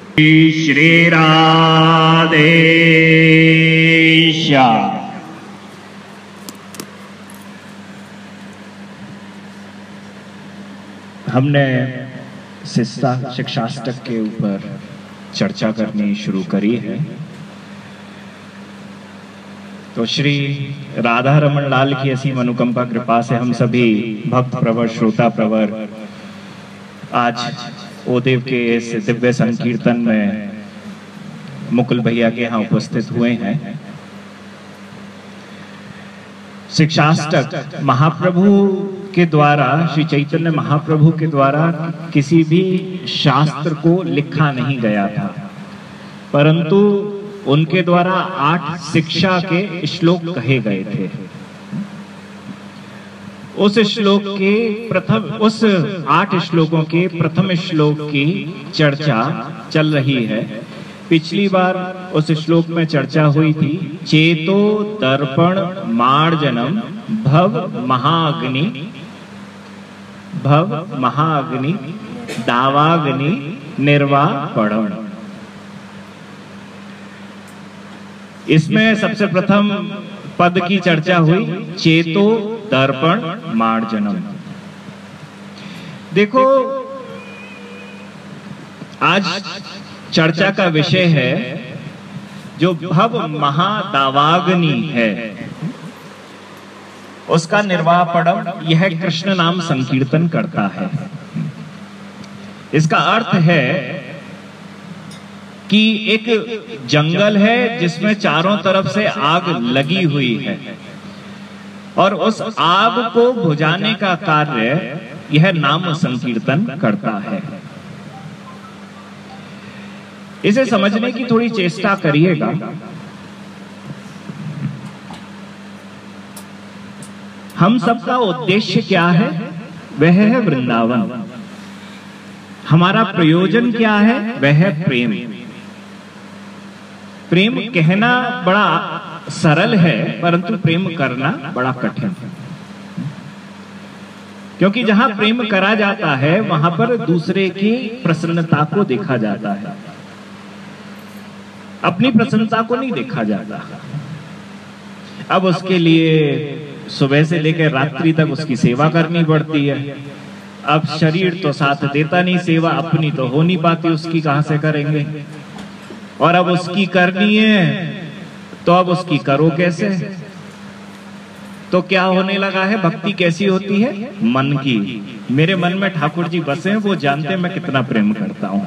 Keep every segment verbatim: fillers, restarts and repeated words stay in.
श्री राधे श्याम। हमने शिक्षा शिक्षाष्टक के ऊपर चर्चा करनी शुरू करी है। तो श्री राधा रमन लाल की असीम अनुकंपा कृपा से हम सभी भक्त प्रवर श्रोता प्रवर आज ओदेव के इस दिव्य संकीर्तन में मुकुल भैया के यहाँ उपस्थित हुए हैं। शिक्षाष्टक महाप्रभु के द्वारा, श्री चैतन्य महाप्रभु के द्वारा किसी भी शास्त्र को लिखा नहीं गया था, परंतु उनके द्वारा आठ शिक्षा के श्लोक कहे गए थे। उस श्लोक के प्रथम उस आठ श्लोकों के प्रथम श्लोक की चर्चा चल रही है। पिछली बार उस श्लोक में चर्चा हुई थी, चेतो दर्पण मार्जनम भव महाअग्नि भव महाअग्नि दावाग्नि निर्वापणम। इसमें सबसे प्रथम पद की चर्चा हुई, चेतो दर्पण मार्जनम। देखो, आज चर्चा का विषय है जो भव महादावाग्नि है, उसका निर्वापणम यह कृष्ण नाम संकीर्तन करता है। इसका अर्थ है कि एक जंगल है जिसमें चारों तरफ से आग लगी हुई है और उस आग को बुझाने का कार्य यह नाम संकीर्तन करता है। इसे समझने की थोड़ी चेष्टा करिएगा। हम सबका उद्देश्य क्या है? वह है वृंदावन। हमारा प्रयोजन क्या है? वह है प्रेम। प्रेम कहना बड़ा सरल है, परंतु प्रेम करना बड़ा कठिन है, क्योंकि जहां प्रेम करा जाता है वहां पर दूसरे की प्रसन्नता को देखा जाता है, अपनी प्रसन्नता को नहीं देखा जाता। अब उसके लिए सुबह से लेकर रात्रि तक उसकी सेवा करनी पड़ती है। अब शरीर तो साथ देता नहीं, सेवा अपनी तो हो नहीं पाती, उसकी कहां से करेंगे? और अब उसकी करनी है तो अब उसकी करो कैसे? तो क्या होने लगा है? भक्ति कैसी होती है? मन की। मेरे मन में ठाकुर जी बसे हैं, वो जानते मैं कितना प्रेम करता हूं।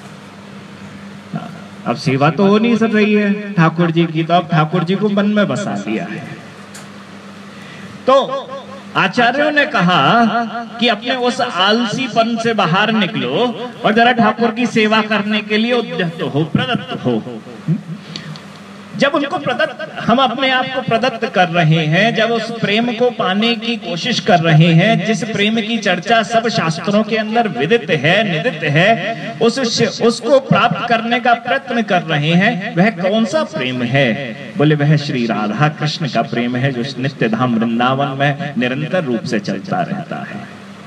अब सेवा तो हो नहीं सक रही है ठाकुर जी की, तो अब ठाकुर जी को मन में बसा दिया है। तो आचार्यों ने कहा कि अपने उस आलसीपन से बाहर निकलो और जरा ठाकुर की सेवा करने के लिए उद्यत हो, प्रदत्त हो। जब उनको प्रदत्त, हम अपने आप को प्रदत्त कर रहे हैं, जब उस प्रेम को पाने की कोशिश कर रहे हैं, जिस प्रेम की चर्चा सब शास्त्रों के अंदर विदित है, निदित है, उस उसको प्राप्त करने का प्रयत्न कर रहे हैं, वह कौन सा प्रेम है? बोले वह श्री राधा कृष्ण का प्रेम है, जो नित्य धाम वृंदावन में निरंतर रूप से चलता रहता है।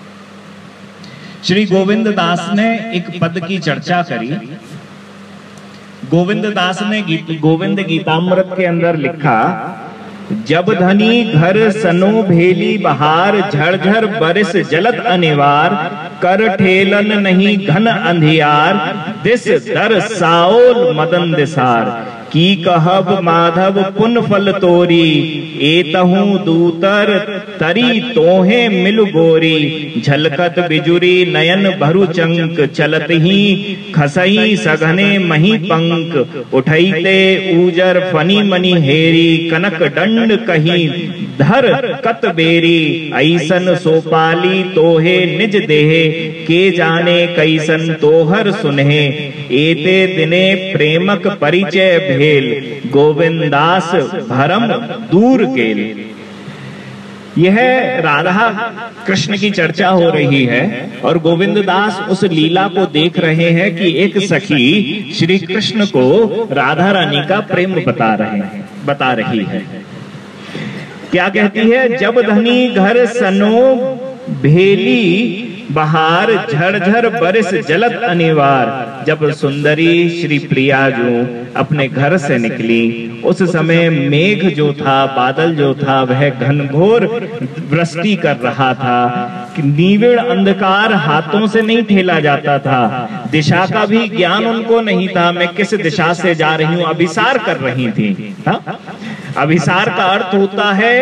श्री गोविंद दास ने एक पद की चर्चा करी। गोविंद दास ने गीत, गोविंद गीतामृत के अंदर लिखा, जब धनी घर सनो भेली बहार, झरझर बरिस जलत अनिवार, कर ठेलन नहीं घन अंधियार, दिस दर साओल मदन दिसार, की कहब माधव पुन फल तोरी, एतहु दूतर तरी तोहे मिलु गोरी, झलकत बिजुरी नयन भरु चंक, चलत ही खसई सघने मही पंक, उठैते ऊजर फनी मनी हेरी, कनक दंड कही धर कत बेरी, ऐसन सोपाली तोहे निज देहे, के जाने कैसन तोहर सुनहे, एते दिने प्रेमक परिचय भेल, गोविंदास भरम दूर गेल। यह राधा कृष्ण की चर्चा हो रही है और गोविंद दास उस लीला को देख रहे हैं कि एक सखी श्री कृष्ण को राधा रानी का प्रेम बता रहे हैं बता रही है। क्या कहती है? जब धनी घर सनो भेली बहार झरझर बरिस जलत अनिवार। जब सुंदरी श्री प्रिया जो अपने घर से निकली, उस समय मेघ जो था, बादल जो था, वह घनघोर वृष्टि कर रहा था। नीविड़ अंधकार हाथों से नहीं ठेला जाता था, दिशा का भी ज्ञान उनको नहीं था। मैं किस दिशा से जा रही हूं, अभिसार कर रही थी। हा? अभिसार का अर्थ होता है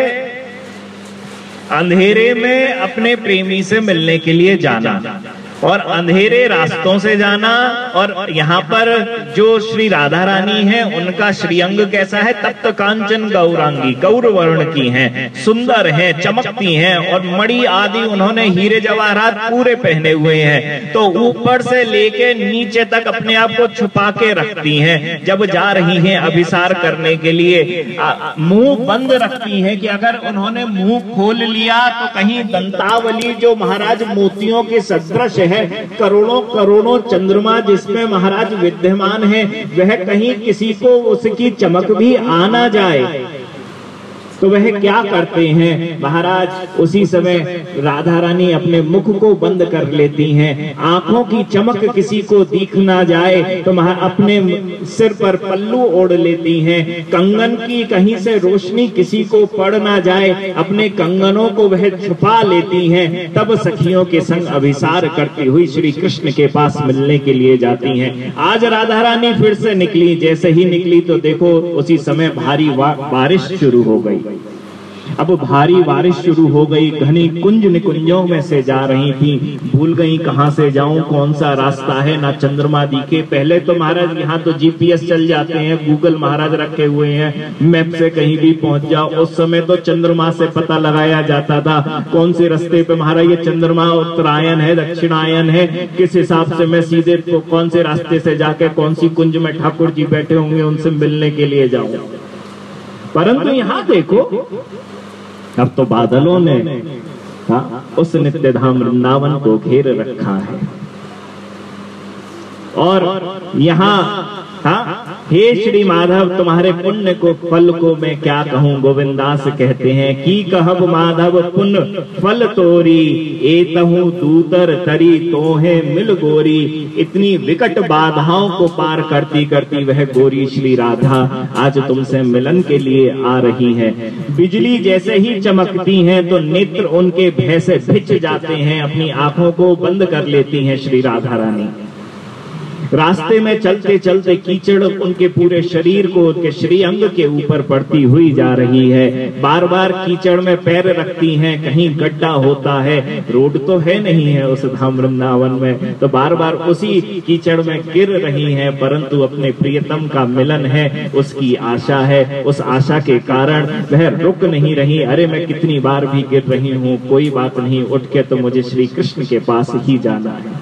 अंधेरे में अपने प्रेमी से मिलने के लिए जाना, और अंधेरे रास्तों से जाना। और यहाँ पर जो श्री राधा रानी है, उनका श्रीअंग कैसा है? तप्त कांचन गौरांगी, गौर वर्ण की हैं, सुंदर हैं, चमकती हैं, और मणि आदि उन्होंने हीरे जवाहरात पूरे पहने हुए हैं। तो ऊपर से लेके नीचे तक अपने आप को छुपा के रखती हैं। जब जा रही हैं अभिसार करने के लिए, मुंह बंद रखती हैं कि अगर उन्होंने मुंह खोल लिया तो कहीं दंतावली जो महाराज मोतियों के सदृश है, करोड़ों करोड़ों चंद्रमा जिसमें महाराज विद्यमान है, वह कहीं किसी को उसकी चमक भी आ ना जाए। तो वह क्या करते हैं महाराज? उसी समय राधा रानी अपने मुख को बंद कर लेती हैं, आंखों की चमक किसी को दिख ना जाए तो अपने सिर पर पल्लू ओढ़ लेती हैं। कंगन की कहीं से रोशनी किसी को पड़ ना जाए, अपने कंगनों को वह छुपा लेती हैं। तब सखियों के संग अभिसार करती हुई श्री कृष्ण के पास मिलने के लिए जाती हैं। आज राधा रानी फिर से निकली, जैसे ही निकली तो देखो उसी समय भारी बारिश शुरू हो गई। अब भारी बारिश शुरू हो गई, घनी कुंज निकुंजों में से जा रही थी, भूल गई कहां से जाऊं, कौन सा रास्ता है, ना चंद्रमा दिखे। पहले तो महाराज यहाँ तो जीपीएस चल जाते हैं, गूगल महाराज रखे हुए हैं, मैप से कहीं भी पहुंच जाओ। उस समय तो चंद्रमा से पता लगाया जाता था कौन से रास्ते पे महाराज ये चंद्रमा उत्तरायण है, दक्षिणायन है, किस हिसाब से मैं सीधे तो कौन से रास्ते से जाके कौन सी कुंज में ठाकुर जी बैठे होंगे उनसे मिलने के लिए जाऊं। परंतु यहाँ देखो अब तो बादलों ने हाँ, उस नित्य धाम वृंदावन को घेर रखा है। और यहाँ हाँ, हे श्री माधव तुम्हारे पुण्य को फल को मैं क्या कहूँ। गोविंदास कहते हैं कि कहब माधव पुण्य फल तोरी, एतहु दूतर तरी तोहे मिल गोरी। इतनी विकट बाधाओं को पार करती करती वह गोरी श्री राधा आज तुमसे मिलन के लिए आ रही है। बिजली जैसे ही चमकती हैं तो नेत्र उनके भय से भिज जाते हैं, अपनी आंखों को बंद कर लेती हैं श्री राधा रानी। रास्ते में चलते चलते कीचड़ उनके पूरे शरीर को, उनके श्रीअंग के ऊपर पड़ती हुई जा रही है। बार बार कीचड़ में पैर रखती हैं, कहीं गड्ढा होता है, रोड तो है नहीं है उस धाम वृंदावन में, तो बार बार उसी कीचड़ में गिर रही हैं। परंतु अपने प्रियतम का मिलन है, उसकी आशा है, उस आशा के कारण वह रुक नहीं रही। अरे मैं कितनी बार भी गिर रही हूँ, कोई बात नहीं, उठ के तो मुझे श्री कृष्ण के पास ही जाना है।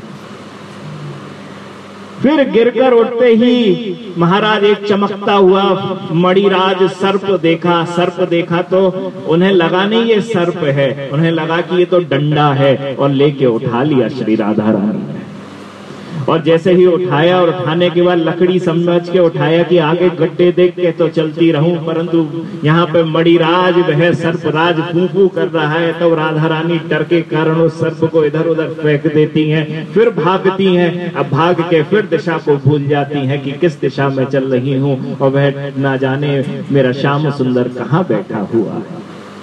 फिर गिरकर उठते ही महाराज एक चमकता हुआ मणिराज सर्प देखा। सर्प देखा तो उन्हें लगा नहीं ये सर्प है, उन्हें लगा कि ये तो डंडा है, और लेके उठा लिया श्री राधा रानी। और जैसे ही उठाया और उठाने के बाद लकड़ी समझ के उठाया कि आगे गड्ढे देख के तो चलती रहूं, परंतु यहाँ पे मणिराज वह सर्पराज फू फू कर रहा है। तो राधा रानी डर के कारण उस सर्प को इधर उधर फेंक देती हैं, फिर भागती हैं। अब भाग के फिर दिशा को भूल जाती हैं कि किस दिशा में चल रही हूँ, और वह ना जाने मेरा श्याम सुंदर कहाँ बैठा हुआ है।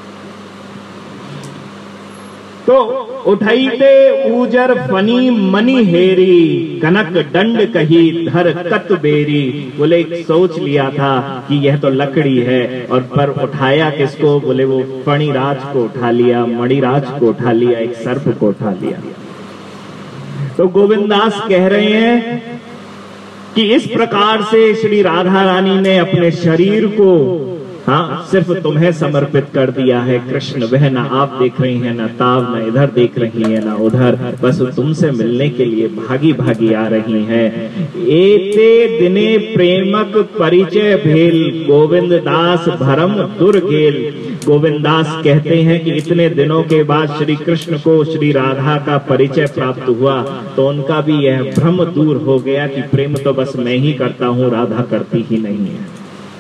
तो उठैते ऊजर फनी मनी हेरी, कनक दंड कही धर कत बेरी। बोले सोच लिया था कि यह तो लकड़ी है, और पर उठाया किसको? बोले वो फणिराज को उठा लिया, मणिराज को उठा लिया, एक सर्प को उठा लिया। तो गोविंदास कह रहे हैं कि इस प्रकार से श्री राधा रानी ने अपने शरीर को हाँ सिर्फ तुम्हें समर्पित कर दिया है। कृष्ण वह ना आप देख रही हैं, ना ताव, ना इधर देख रही है, ना उधर, बस तुमसे मिलने के लिए भागी भागी आ रही हैं। एते दिने प्रेमक परिचय भेल, गोविंद दास भरम दुर्गेल। गोविंदास कहते हैं कि इतने दिनों के बाद श्री कृष्ण को श्री राधा का परिचय प्राप्त हुआ तो उनका भी यह भ्रम दूर हो गया कि प्रेम तो बस मैं ही करता हूँ, राधा करती ही नहीं है।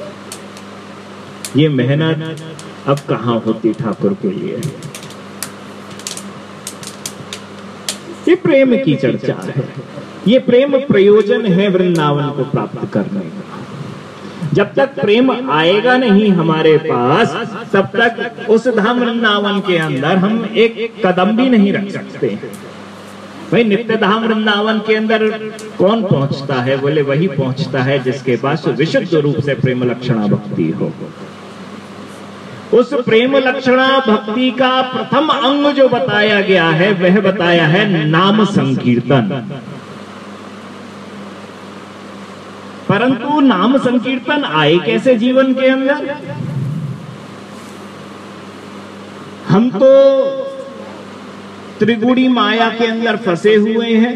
ये मेहनत अब कहाँ होती ठाकुर के लिए। ये प्रेम की चर्चा है, ये प्रेम प्रयोजन है वृंदावन को प्राप्त करने का। जब तक प्रेम आएगा नहीं हमारे पास, तब तक उस धाम वृंदावन के अंदर हम एक कदम भी नहीं रख सकते। भाई नित्य धाम वृंदावन के अंदर कौन पहुंचता है? बोले वही पहुंचता है जिसके पास विशुद्ध रूप से प्रेम लक्षणा भक्ति हो। उस प्रेम लक्षणा भक्ति का प्रथम अंग जो बताया गया है वह बताया है नाम संकीर्तन। परंतु नाम संकीर्तन आए कैसे जीवन के अंदर? हम तो त्रिगुणी माया के अंदर फंसे हुए हैं।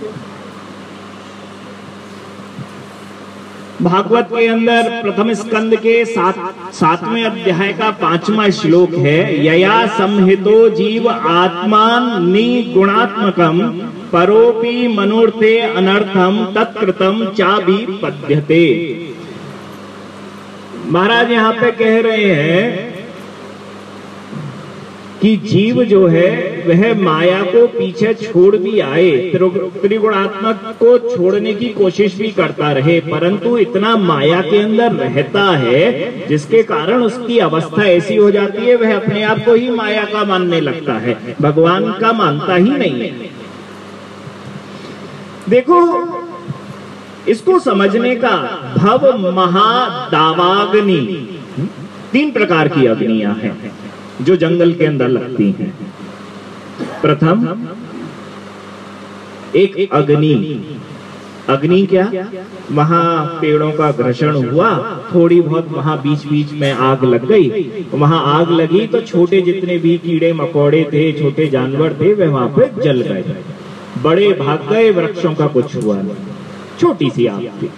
भागवत के अंदर प्रथम स्कंद के सात सातवें अध्याय का पांचवा श्लोक है, यया संहितो जीव आत्मान निगुणात्मकम परोपि मनोर्थे अनर्थम तत्कृतम चाभि पद्यते। महाराज यहाँ पे कह रहे हैं कि जीव जो है वह माया को पीछे छोड़ भी आए, त्रिगुणात्मक को छोड़ने की कोशिश भी करता रहे, परंतु इतना माया के अंदर रहता है जिसके कारण उसकी अवस्था ऐसी हो जाती है वह अपने आप को ही माया का मानने लगता है, भगवान का मानता ही नहीं है। देखो इसको समझने का भव महादावाग्नि, तीन प्रकार की अग्नियां हैं जो जंगल के अंदर लगती हैं। प्रथम एक अग्नि, अग्नि क्या? वहां पेड़ों का घर्षण हुआ, थोड़ी बहुत वहां बीच बीच में आग लग गई, वहां आग लगी तो छोटे जितने भी कीड़े मकोड़े थे, छोटे जानवर थे, वे वहां पे जल गए। बड़े भाग गए, वृक्षों का कुछ हुआ नहीं, छोटी सी आग थी।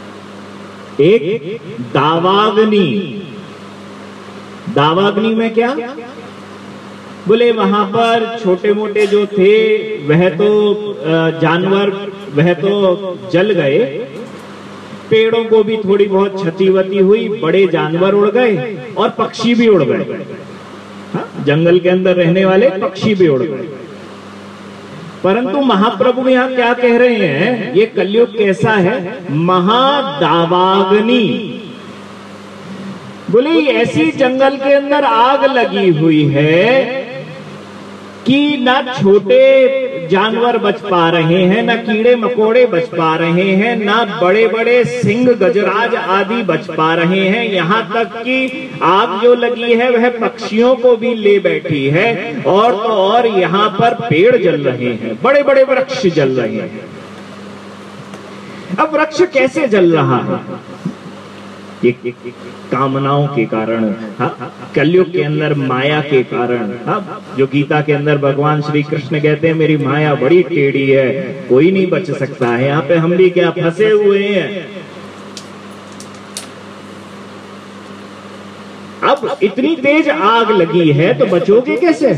एक दावाग्नि, दावाग्नि में क्या? बोले वहां पर छोटे मोटे जो थे वह तो जानवर वह तो जल गए, पेड़ों को भी थोड़ी बहुत क्षतिवती हुई, बड़े जानवर उड़ गए और पक्षी भी उड़ गए। जंगल के अंदर रहने वाले पक्षी भी उड़ गए। परंतु महाप्रभु यहाँ क्या कह रहे हैं? ये कलयुग कैसा है? महादावाग्नि। बोले ऐसी जंगल के अंदर आग लगी हुई है कि ना छोटे जानवर बच पा रहे हैं, ना कीड़े मकोड़े बच पा रहे हैं, ना बड़े बड़े सिंह गजराज आदि बच पा रहे हैं। यहाँ तक कि आग जो लगी है वह पक्षियों को भी ले बैठी है, और तो और यहाँ पर पेड़ जल रहे हैं, बड़े बड़े वृक्ष जल रहे हैं। अब वृक्ष कैसे जल रहा है? एक, एक, एक कामनाओं के कारण, कलयुग के अंदर माया के कारण। जो गीता के अंदर भगवान श्री कृष्ण कहते हैं मेरी माया बड़ी टेढ़ी है, कोई नहीं बच सकता है। यहाँ पे हम भी क्या फंसे हुए हैं। अब इतनी तेज आग लगी है तो बचोगे कैसे?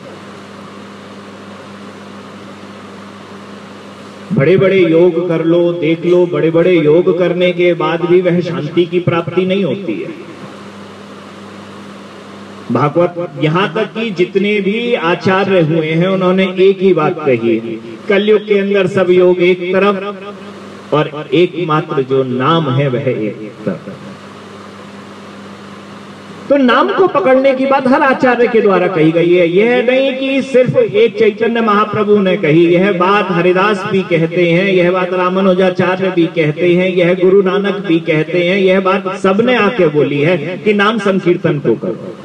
बड़े बड़े योग कर लो, देख लो, बड़े बड़े योग करने के बाद भी वह शांति की प्राप्ति नहीं होती है। भागवत यहाँ तक कि जितने भी आचार्य हुए हैं उन्होंने एक ही बात कही है, कलयुग के अंदर सब योग एक तरफ और एकमात्र जो नाम है वह एक तरफ। तो नाम को पकड़ने की बात हर आचार्य के द्वारा कही गई है। यह नहीं कि सिर्फ एक चैतन्य महाप्रभु ने कही, यह बात हरिदास भी कहते हैं, यह बात रामानुजाचार्य भी कहते हैं, यह गुरु नानक भी कहते हैं, यह बात सबने आके बोली है कि नाम संकीर्तन को करो।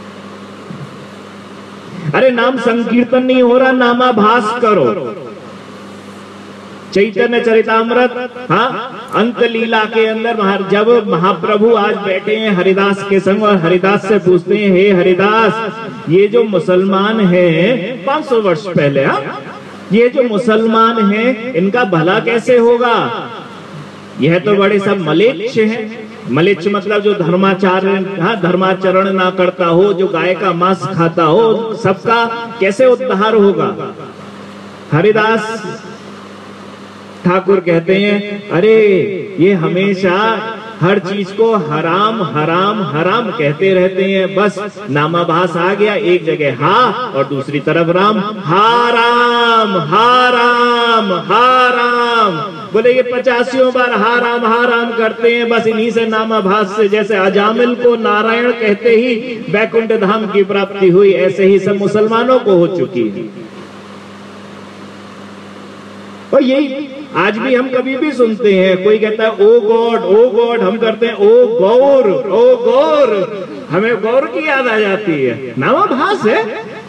अरे नाम संकीर्तन नहीं हो रहा, नामाभास करो। चैतन्य चरितामृत, हाँ, अंत लीला के अंदर जब महाप्रभु आज बैठे हैं हरिदास के संग और हरिदास से पूछते हैं, हे हरिदास, ये जो मुसलमान हैं पांच सौ वर्ष पहले, हाँ, ये जो मुसलमान हैं इनका भला कैसे होगा? यह तो बड़े सब मलेच्छ हैं। मलेच्छ मतलब जो धर्माचार, हाँ, धर्माचरण ना करता हो, जो गाय का मांस खाता हो, सबका कैसे उद्धार होगा? हरिदास ठाकुर कहते हैं, अरे ये हमेशा हर चीज को हराम हराम हराम कहते रहते हैं। बस नामाभास आ गया, एक जगह हा और दूसरी तरफ राम, हाराम हाराम हाराम। बोले ये पचासियों बार हाराम हाराम करते हैं, बस इन्हीं से नामाभास से, जैसे अजामिल को नारायण कहते ही वैकुंठ धाम की प्राप्ति हुई, ऐसे ही सब मुसलमानों को हो चुकी है। और यही आज भी हम कभी भी सुनते हैं, कोई कहता है ओ गॉड ओ गॉड, हम करते हैं ओ गौर ओ गौर, हमें गौर की याद आ जाती है, नामाभास है।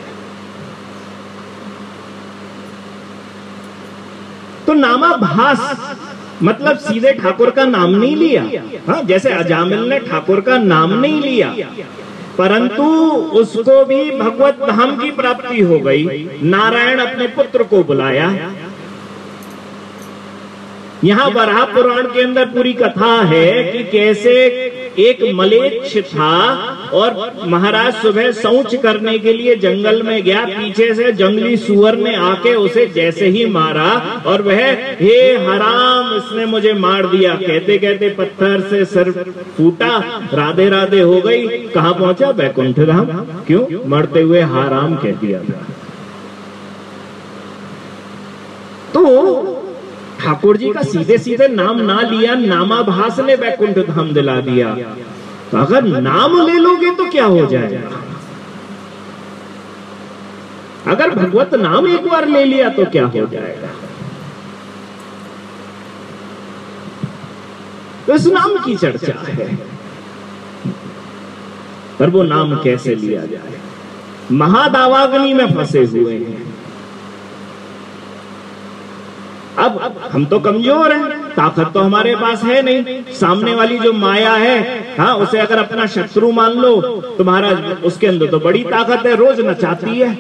तो नामाभास मतलब सीधे ठाकुर का नाम नहीं लिया, हाँ, जैसे अजामिल ने ठाकुर का नाम नहीं लिया, परंतु उसको भी भगवत धाम की प्राप्ति हो गई। नारायण अपने पुत्र को बुलाया। यहाँ वराह पुराण के अंदर पूरी कथा है कि कैसे एक मलेच्छ था और महाराज सुबह शौच करने के लिए जंगल में गया, पीछे से जंगली सुअर ने आके उसे जैसे ही मारा और वह हे हराम इसने मुझे मार दिया कहते कहते पत्थर से सिर फूटा, राधे राधे हो गई। कहाँ पहुंचा? वैकुंठ धाम। क्यों? मरते हुए हराम कह दिया था। तो ठाकुर जी का सीधे सीधे नाम ना लिया, नामाभास ने वैकुंठ धाम दिला दिया। तो अगर नाम ले लोगे तो क्या हो जाएगा? अगर भगवत नाम एक बार ले लिया तो क्या हो जाएगा? तो इस नाम की चर्चा है, पर वो नाम कैसे लिया जाए? महादावाग्नि में फंसे हुए हैं। अब हम तो कमजोर हैं, ताकत तो हमारे पास है नहीं। सामने वाली जो माया है, हाँ, उसे अगर अपना शत्रु मान लो तो महाराज उसके अंदर तो बड़ी ताकत है, रोज नचाती है।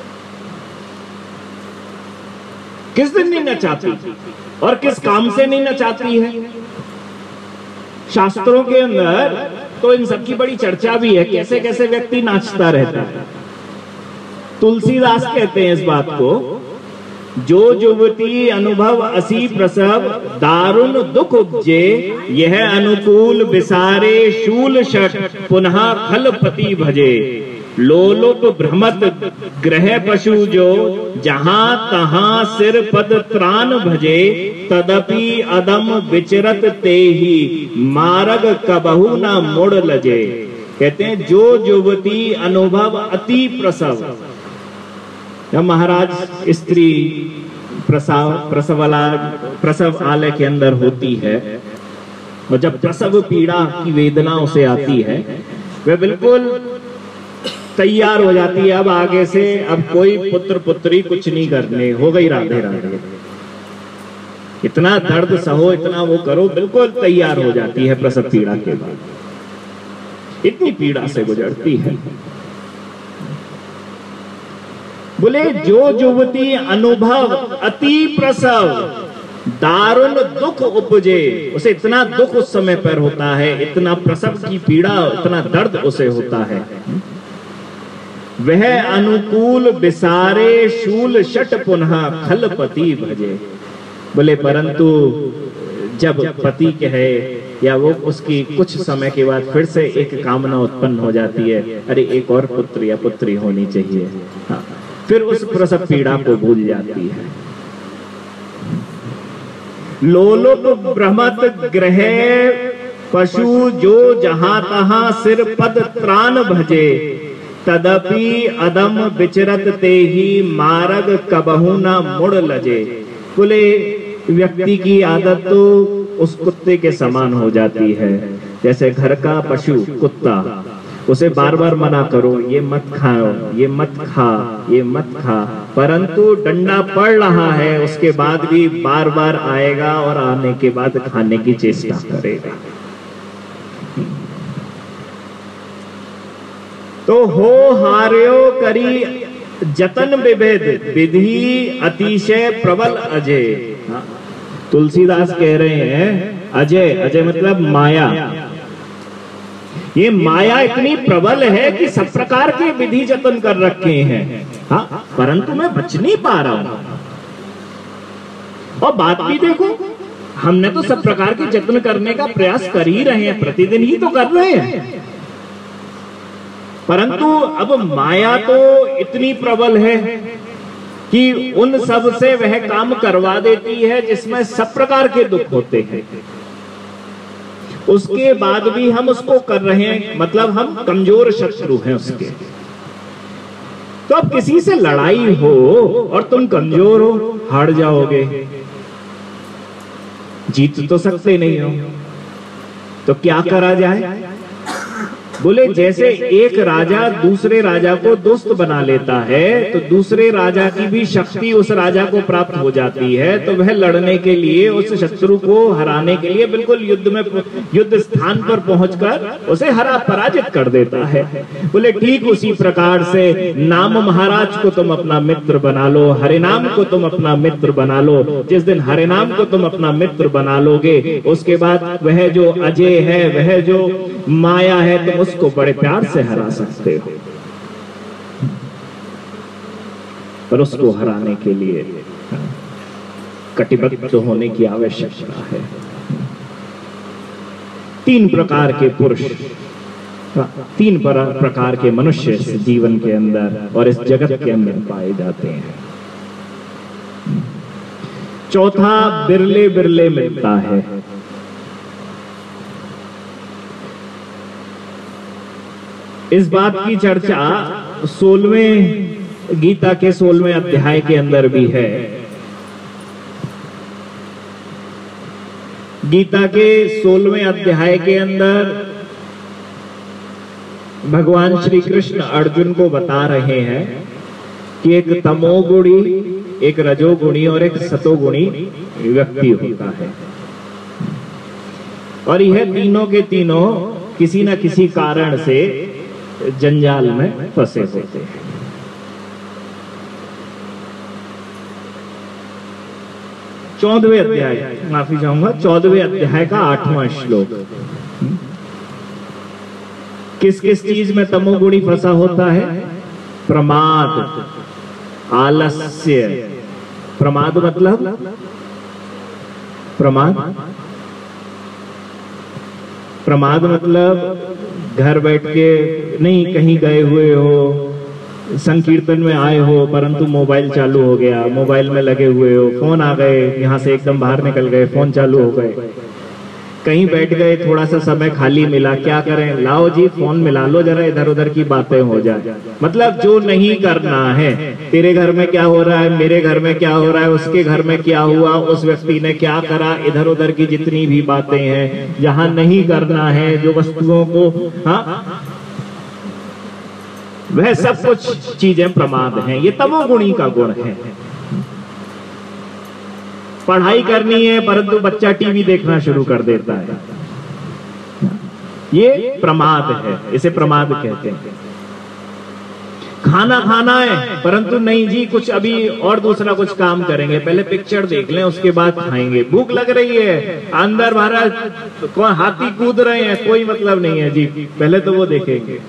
किस दिन नहीं नचाती और किस काम से नहीं नचाती है? शास्त्रों के अंदर तो इन सब की बड़ी चर्चा भी है, कैसे कैसे व्यक्ति नाचता रहता है। तुलसीदास कहते हैं इस बात को, जो युवती अनुभव असी प्रसव दारुण दुख उपजे, यह अनुकूल विसारे शूल शठ पुनः खलपति भजे। लोलुप भ्रमत ग्रह पशु जो, जहां तहां सिर पद त्राण भजे। तदपि अदम विचरत ते ही, मार्ग कबहु न मुड़ लजे। कहते हैं जो युवती अनुभव अति प्रसव, जब महाराज स्त्री प्रसव प्रसवला प्रसव आलय के अंदर होती है और जब प्रसव पीड़ा की वेदना उसे आती है, वह बिल्कुल तैयार हो जाती है। अब आगे से अब कोई पुत्र पुत्री कुछ नहीं करने, हो गई राधे राधे, इतना दर्द सहो, इतना वो करो, बिल्कुल तैयार हो जाती है प्रसव पीड़ा के बाद। इतनी पीड़ा से गुजरती है। बोले जो युवती अनुभव अति प्रसव दारुण दुख उपजे, उसे इतना दुख उस समय पर होता है, इतना प्रसव की पीड़ा, इतना दर्द उसे होता है। वह अनुकूल विसारे शूल शट पुनः खलपति भजे। बोले परंतु जब पति कहे या वो उसकी कुछ समय के बाद फिर से एक कामना उत्पन्न हो जाती है, अरे एक और पुत्र या पुत्री होनी चाहिए, हाँ, फिर उस प्रसव पीड़ा को भूल जाती है। लोलुप भ्रमत ग्रह पशु जो, जहां तहां सिर पद त्राण भजे। तदपि अदम विचरत ते ही, मार्ग कबहु न मुड़ लजे। बोले व्यक्ति की आदत तो उस कुत्ते के समान हो जाती है, जैसे घर का पशु कुत्ता, उसे बार बार मना करो, ये मत खाओ, ये मत खा, ये मत खा, परंतु डंडा पड़ रहा है, उसके बाद भी बार बार आएगा और आने के बाद खाने की चेष्टा करेगा। तो हो हार्यो करी जतन विभेद, विधि अतिशय प्रबल अजय। तुलसीदास कह रहे हैं अजय, अजय मतलब माया, ये माया इतनी प्रबल है कि सब प्रकार के विधि जतन कर रखे हैं, हाँ, परंतु मैं बच नहीं पा रहा हूं। और बात भी देखो, हमने तो सब प्रकार के जत्न करने का प्रयास कर ही रहे हैं, प्रतिदिन ही तो कर रहे हैं, परंतु अब माया तो इतनी प्रबल है कि उन सब से वह काम करवा देती है जिसमें सब प्रकार के दुख होते हैं। उसके बाद भी हम उसको कर रहे हैं, मतलब हम कमजोर शत्रु हैं उसके। तो अब किसी से लड़ाई हो और तुम कमजोर हो, हार जाओगे, जीत तो सकते नहीं हो, तो क्या करा जाए? बोले जैसे एक राजा दूसरे राजा को दोस्त बना लेता है तो दूसरे राजा की भी शक्ति उस राजा को प्राप्त हो जाती है, तो वह लड़ने के लिए उस शत्रु को हराने के लिए बिल्कुल युद्ध में युद्ध स्थान पर पहुंचकर उसे हरा पराजित कर देता है। बोले ठीक उसी प्रकार से नाम महाराज को तुम अपना मित्र बना लो, हरिनाम को तुम अपना मित्र बना लो। जिस दिन हरिनाम को तुम अपना मित्र बना लोगे, उसके बाद वह जो अजय है, वह जो माया है, तुम उसको बड़े प्यार से हरा सकते हो। पर उसको हराने के लिए कटिबद्ध होने की आवश्यकता है। तीन प्रकार के पुरुष, तीन प्रकार के मनुष्य इस जीवन के अंदर और इस जगत के अंदर पाए जाते हैं। चौथा बिरले बिरले मिलता है। इस बात की चर्चा सोलहवें गीता के सोलहवें अध्याय के अंदर भी है। गीता के सोलहवें अध्याय के अंदर भगवान श्री कृष्ण अर्जुन को बता रहे हैं कि एक तमोगुणी, एक रजोगुणी और एक सतोगुणी व्यक्ति होता है, और यह तीनों के तीनों किसी न किसी कारण से जंजाल में फंसे होते हैं। चौदहवें अध्याय, माफी चाहूंगा, चौदहवें अध्याय का आठवां श्लोक, किस किस चीज में तमोगुणी फंसा होता है? प्रमाद, आलस्य। प्रमाद मतलब प्रमाद प्रमाद मतलब घर बैठ के नहीं, कहीं गए हुए हो, संकीर्तन में आए हो, परंतु मोबाइल चालू हो गया, मोबाइल में लगे हुए हो, फोन आ गए, यहां से एकदम बाहर निकल गए, फोन चालू हो गए, कहीं बैठ गए, थोड़ा सा समय खाली मिला, क्या करें, लाओ जी फोन मिला लो, जरा इधर उधर की बातें हो जाए। मतलब जो नहीं करना है, तेरे घर में क्या हो रहा है, मेरे घर में क्या हो रहा है, उसके घर में क्या हुआ, उस व्यक्ति ने क्या करा, इधर उधर की जितनी भी बातें हैं, जहां नहीं करना है, जो वस्तुओं को, हाँ, वह सब कुछ चीजें प्रमाद हैं। ये तमोगुणी का गुण है। पढ़ाई करनी है परंतु बच्चा टीवी देखना शुरू कर देता है, ये प्रमाद है, इसे प्रमाद कहते हैं। खाना खाना है परंतु नहीं जी, कुछ अभी और दूसरा कुछ काम करेंगे, पहले पिक्चर देख लें उसके बाद खाएंगे। भूख लग रही है, अंदर बाहर कौन हाथी कूद रहे हैं, कोई मतलब नहीं है जी, पहले तो वो देखेंगे।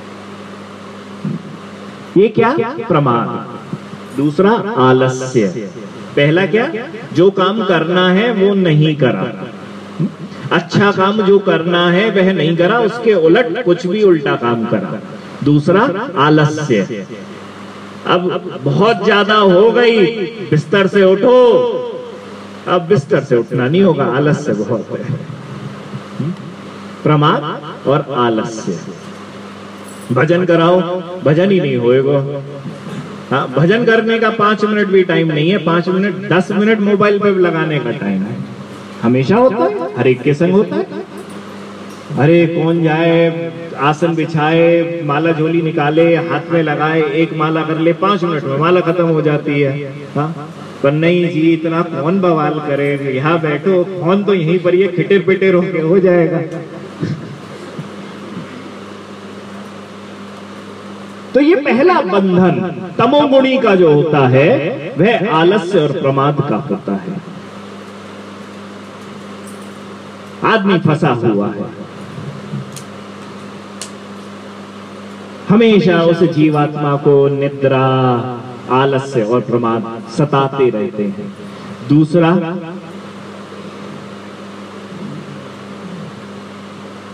ये क्या? प्रमाद। दूसरा आलस्य। पहला क्या? जो काम करना है वो नहीं करा, अच्छा काम जो करना है वह नहीं करा, उसके उलट कुछ भी उल्टा काम करा। दूसरा आलस्य। अब बहुत ज्यादा हो गई, बिस्तर से उठो, अब बिस्तर से उठना नहीं होगा, आलस्य बहुत है। प्रमाद और आलस्य। भजन कराओ, भजन ही नहीं होएगा। हाँ, भजन करने का पांच मिनट भी टाइम नहीं है, पांच मिनट दस मिनट मोबाइल पे लगाने का टाइम है, हमेशा होता है, हर एक के संग होता है। अरे कौन जाए, आसन बिछाए, माला झोली निकाले, हाथ में लगाए, एक माला कर ले, पांच मिनट में माला खत्म हो जाती है। हाँ, पर नहीं जी, इतना कौन बवाल करे, यहाँ बैठो, फोन तो यहीं पर ये खिटेर पिटेर होके हो जाएगा। तो ये पहला बंधन तमोगुणी का जो होता है वह आलस्य और प्रमाद का होता है। आदमी फंसा हुआ है, हमेशा उस जीवात्मा को निद्रा, आलस्य और प्रमाद सताते रहते हैं। दूसरा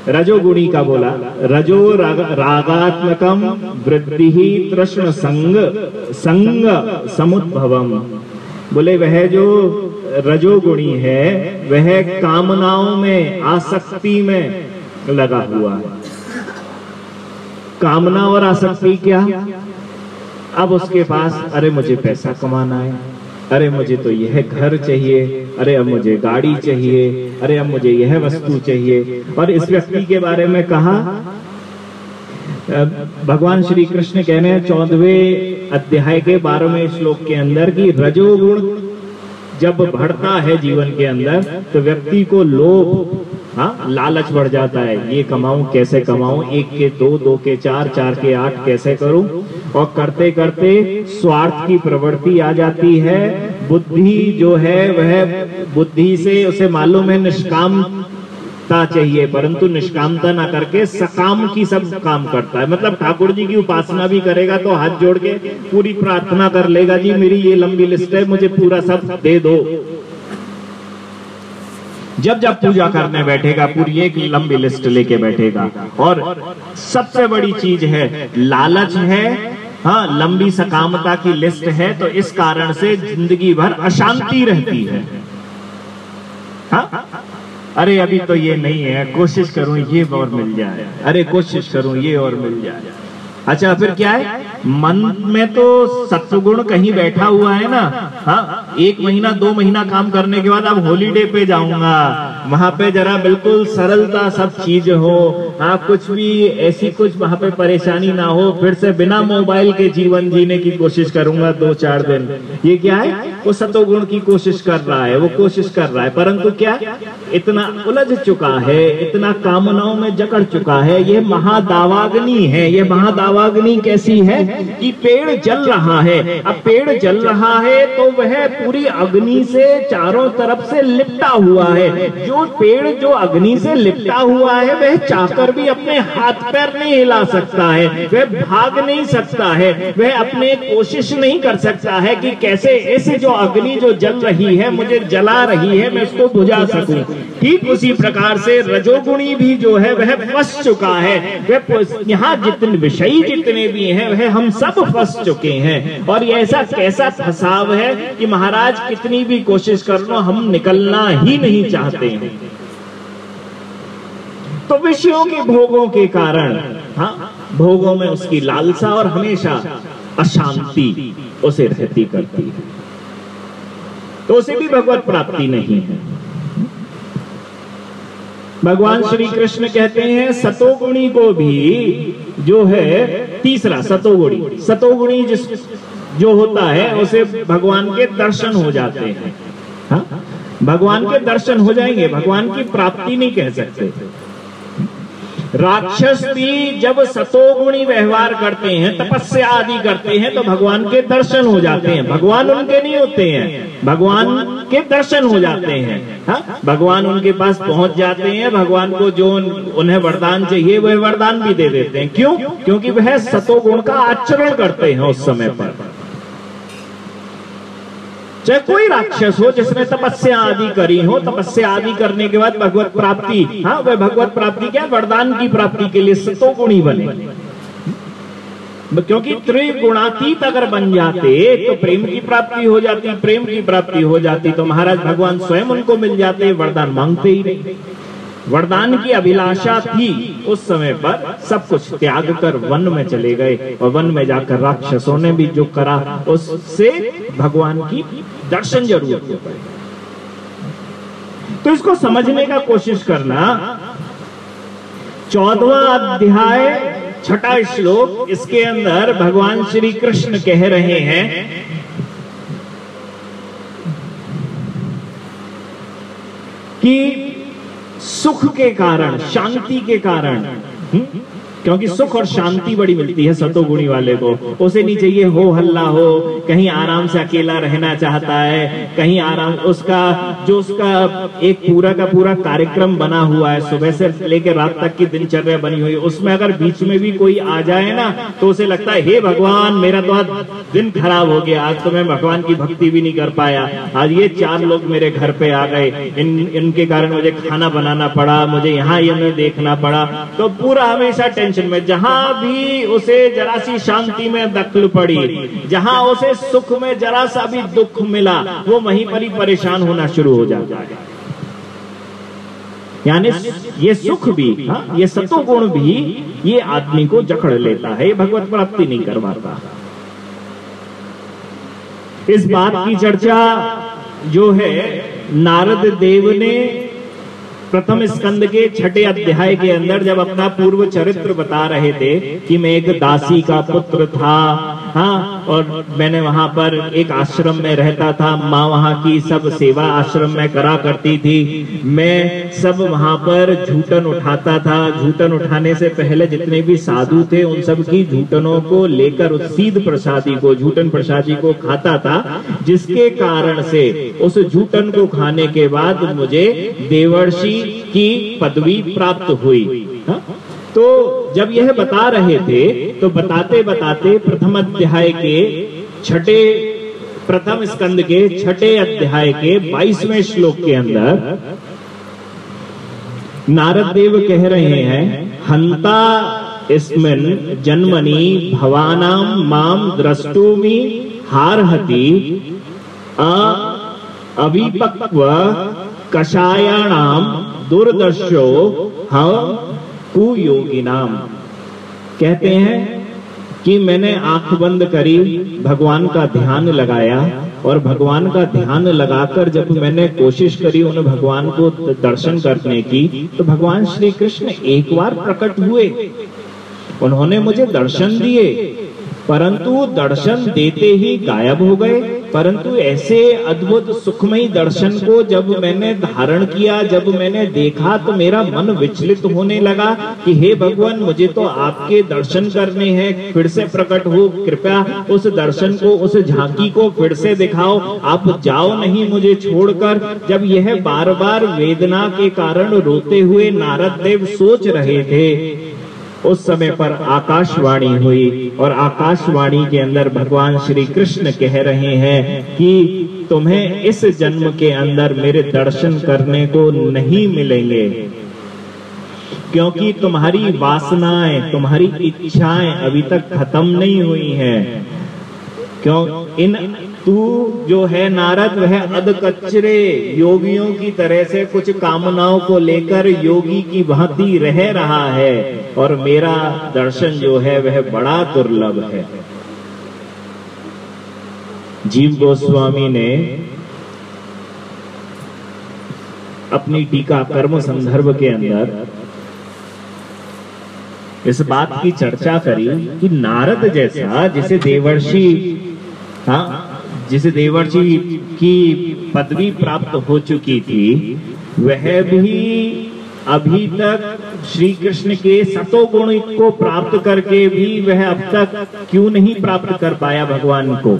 रजोगुणी का बोला, रजो राग, रागात्मकम वृद्धि तृष्ण संग संग समुद्भवम। बोले वह जो रजोगुणी है वह कामनाओं में, आसक्ति में लगा हुआ है। कामना और आसक्ति क्या? अब उसके पास अरे मुझे पैसा कमाना है, अरे मुझे तो यह घर चाहिए, अरे अब मुझे गाड़ी चाहिए, अरे अब मुझे यह वस्तु चाहिए। और इस व्यक्ति के बारे में कहा, भगवान श्री कृष्ण कह रहे हैं चौदहवें अध्याय के बारहवें श्लोक के अंदर कि रजोगुण जब बढ़ता है जीवन के अंदर तो व्यक्ति को लोभ, हाँ, लालच बढ़ जाता है। ये कमाऊं, कैसे कमाऊं, एक के दो, दो के चार, चार के आठ कैसे करूं। और करते करते स्वार्थ की प्रवृत्ति आ जाती है। बुद्धि जो है वह बुद्धि से उसे मालूम है निष्कामता चाहिए, परंतु निष्कामता ना करके सकाम की सब काम करता है। मतलब ठाकुर जी की उपासना भी करेगा तो हाथ जोड़ के पूरी प्रार्थना कर लेगा, जी मेरी ये लंबी लिस्ट है, मुझे पूरा सब दे दो। जब जब पूजा करने बैठेगा पूरी एक लंबी लिस्ट लेके बैठेगा। और सबसे बड़ी चीज है लालच है, हाँ, लंबी सकामता की लिस्ट है, तो इस कारण से जिंदगी भर अशांति रहती है। हाँ, अरे अभी तो ये नहीं है, कोशिश करूं ये और मिल जाए, अरे कोशिश करूं ये और मिल जाए। अच्छा, फिर क्या है, मन में तो सत्वगुण कहीं बैठा हुआ है ना। हाँ, एक महीना दो महीना काम करने के बाद अब हॉलीडे पे जाऊंगा, वहां पे जरा बिल्कुल सरलता सब चीज हो, हाँ, कुछ भी ऐसी कुछ वहां पे परेशानी ना हो, फिर से बिना मोबाइल के जीवन जीने की कोशिश करूंगा दो चार दिन। ये क्या है, वो सत्वगुण की कोशिश कर रहा है, वो कोशिश कर रहा है, परंतु क्या, इतना उलझ चुका है, इतना कामनाओं में जकड़ चुका है। ये महादावाग्नि है। ये महादावाग्नि कैसी है कि पेड़ जल रहा है। अब पेड़ जल रहा है तो वह पूरी अग्नि से चारों तरफ से लिपटा हुआ है। जो पेड़ जो अग्नि से लिपटा हुआ है वह चाहकर भी अपने हाथ पैर नहीं हिला सकता है, वह भाग नहीं सकता है, वह अपने कोशिश नहीं कर सकता है कि कैसे ऐसे जो अग्नि जो जल रही है, मुझे जला रही है, मैं उसको बुझा सकूं। ठीक उसी प्रकार से रजोगुणी भी जो है वह फंस चुका है। वह यहाँ जितने विषयी जितने भी हैं वह हम सब फंस चुके हैं। और ये ऐसा कैसा फंसाव है कि महाराज कितनी भी कोशिश कर लो हम निकलना ही नहीं चाहते हैं। तो विषयों के भोगों के कारण, हाँ, भोगों में उसकी लालसा और हमेशा अशांति उसे रहती करती है, तो उसे भी भगवत प्राप्ति नहीं है। भगवान श्री कृष्ण कहते हैं सतोगुणी को भी जो है, तीसरा सतोगुणी, सतोगुणी जिस जो होता है उसे भगवान के दर्शन हो जाते हैं। हाँ? भगवान के दर्शन हो जाएंगे, भगवान की प्राप्ति नहीं कह सकते। राक्षस भी जब सतोगुणी व्यवहार करते हैं, तपस्या आदि करते हैं, तो भगवान के दर्शन हो जाते हैं। भगवान उनके नहीं होते हैं, भगवान के दर्शन हो जाते हैं। हाँ? भगवान उनके पास पहुंच जाते हैं, भगवान को जो उन्हें वरदान चाहिए वह वरदान भी दे देते हैं। क्यों? क्योंकि वह सतोगुण का आचरण करते हैं उस समय पर। चाहे कोई राक्षस हो जिसने तपस्या आदि करी हो, तपस्या आदि करने के बाद भगवत प्राप्ति, हाँ, वह भगवत प्राप्ति क्या, वरदान की प्राप्ति के लिए सतोगुणी बने। क्योंकि त्रिगुणातीत अगर बन जाते तो प्रेम की प्राप्ति हो जाती, प्रेम की प्राप्ति हो जाती तो महाराज भगवान स्वयं उनको मिल जाते, वरदान मांगते ही नहीं। वरदान की अभिलाषा थी उस समय पर, सब कुछ त्याग कर वन में चले गए, और वन में जाकर राक्षसों ने भी जो करा उससे भगवान की दर्शन जरूर हो पाए। तो इसको समझने का कोशिश करना। चौदहवां अध्याय छठा श्लोक, इसके अंदर भगवान श्री कृष्ण कह रहे हैं कि सुख के कारण, शांति के कारण, क्योंकि सुख और शांति बड़ी मिलती है सतोगुणी वाले को। उसे नहीं चाहिए हो हल्ला हो, कहीं आराम से अकेला रहना चाहता है, कहीं आराम, उसका जो उसका एक पूरा का पूरा कार्यक्रम बना हुआ है, सुबह से लेकर रात तक की दिनचर्या बनी हुई है, उसमें अगर बीच में भी कोई आ जाए ना तो उसे लगता है हे भगवान, मेरा तो दिन खराब हो गया, आज तो मैं भगवान की भक्ति भी नहीं कर पाया, आज ये चार लोग मेरे घर पे आ गए, इन इनके कारण मुझे खाना बनाना पड़ा, मुझे यहाँ ये मैं देखना पड़ा। तो पूरा हमेशा टेंशन में, जहां भी उसे जरा सी शांति में दखल पड़ी, जहां उसे सुख में जरा सा भी दुख मिला, वो वहीं पर ही परेशान होना शुरू हो जाता है। यानी ये सुख भी, हाँ, ये सतोगुण भी ये आदमी को जकड़ लेता है, ये भगवत प्राप्ति नहीं करवाता। इस बात की चर्चा जो है नारद देव ने प्रथम स्कंद के छठे अध्याय के अंदर जब अपना पूर्व चरित्र बता रहे थे कि मैं एक दासी का पुत्र था, हाँ, और मैंने वहां पर एक आश्रम में रहता था, माँ वहां की सब सेवा आश्रम में करा करती थी, मैं सब वहां पर झूठन उठाता था, झूठन उठाने से पहले जितने भी साधु थे उन सब की झूठनों को लेकर उस सीध प्रसादी को, झूठन प्रसादी को खाता था, जिसके कारण से उस झूठन को खाने के बाद मुझे देवर्षि की पदवी प्राप्त हुई। हा? तो जब यह बता रहे थे तो बताते बताते प्रथम अध्याय के छठे प्रथम स्कंद के छठे अध्याय के बाईसवें श्लोक के अंदर नारद देव कह रहे हैं, हंता इस्मिन् जन्मनि भवानां माम द्रष्टुमि हार्हति अविपक्व कषायाणाम दुर्दर्शो हम कुयोगिनाम। कहते हैं कि मैंने आंख बंद करी, भगवान का ध्यान लगाया, और भगवान का ध्यान लगाकर जब मैंने कोशिश करी उन भगवान को दर्शन करने की, तो भगवान श्री कृष्ण एक बार प्रकट हुए, उन्होंने मुझे दर्शन दिए, परंतु दर्शन देते ही गायब हो गए। परंतु ऐसे अद्भुत सुखमयी दर्शन को जब मैंने धारण किया, जब मैंने देखा, तो मेरा मन विचलित होने लगा कि हे भगवान, मुझे तो आपके दर्शन करने हैं, फिर से प्रकट हो, कृपया उस दर्शन को, उस झांकी को फिर से दिखाओ, आप जाओ नहीं मुझे छोड़कर। जब यह बार बार वेदना के कारण रोते हुए नारद देव सोच रहे थे, उस समय पर आकाशवाणी हुई, और आकाशवाणी के अंदर भगवान श्री कृष्ण कह रहे हैं कि तुम्हें इस जन्म के अंदर मेरे दर्शन करने को नहीं मिलेंगे, क्योंकि तुम्हारी वासनाएं, तुम्हारी इच्छाएं अभी तक खत्म नहीं हुई हैं। क्यों इन तू जो है नारद, वह अधकचरे योगियों की तरह से कुछ कामनाओं को लेकर योगी की भांति रह रहा है, और मेरा दर्शन जो है वह बड़ा दुर्लभ है। जीव गोस्वामी ने अपनी टीका कर्म संदर्भ के अंदर इस बात की चर्चा करी कि नारद जैसा, जिसे देवर्षि, हाँ, जिसे देवर्षि की पदवी प्राप्त हो चुकी थी, वह भी अभी तक श्री कृष्ण के सतोगुण को प्राप्त करके भी वह अब तक क्यों नहीं प्राप्त कर पाया भगवान को।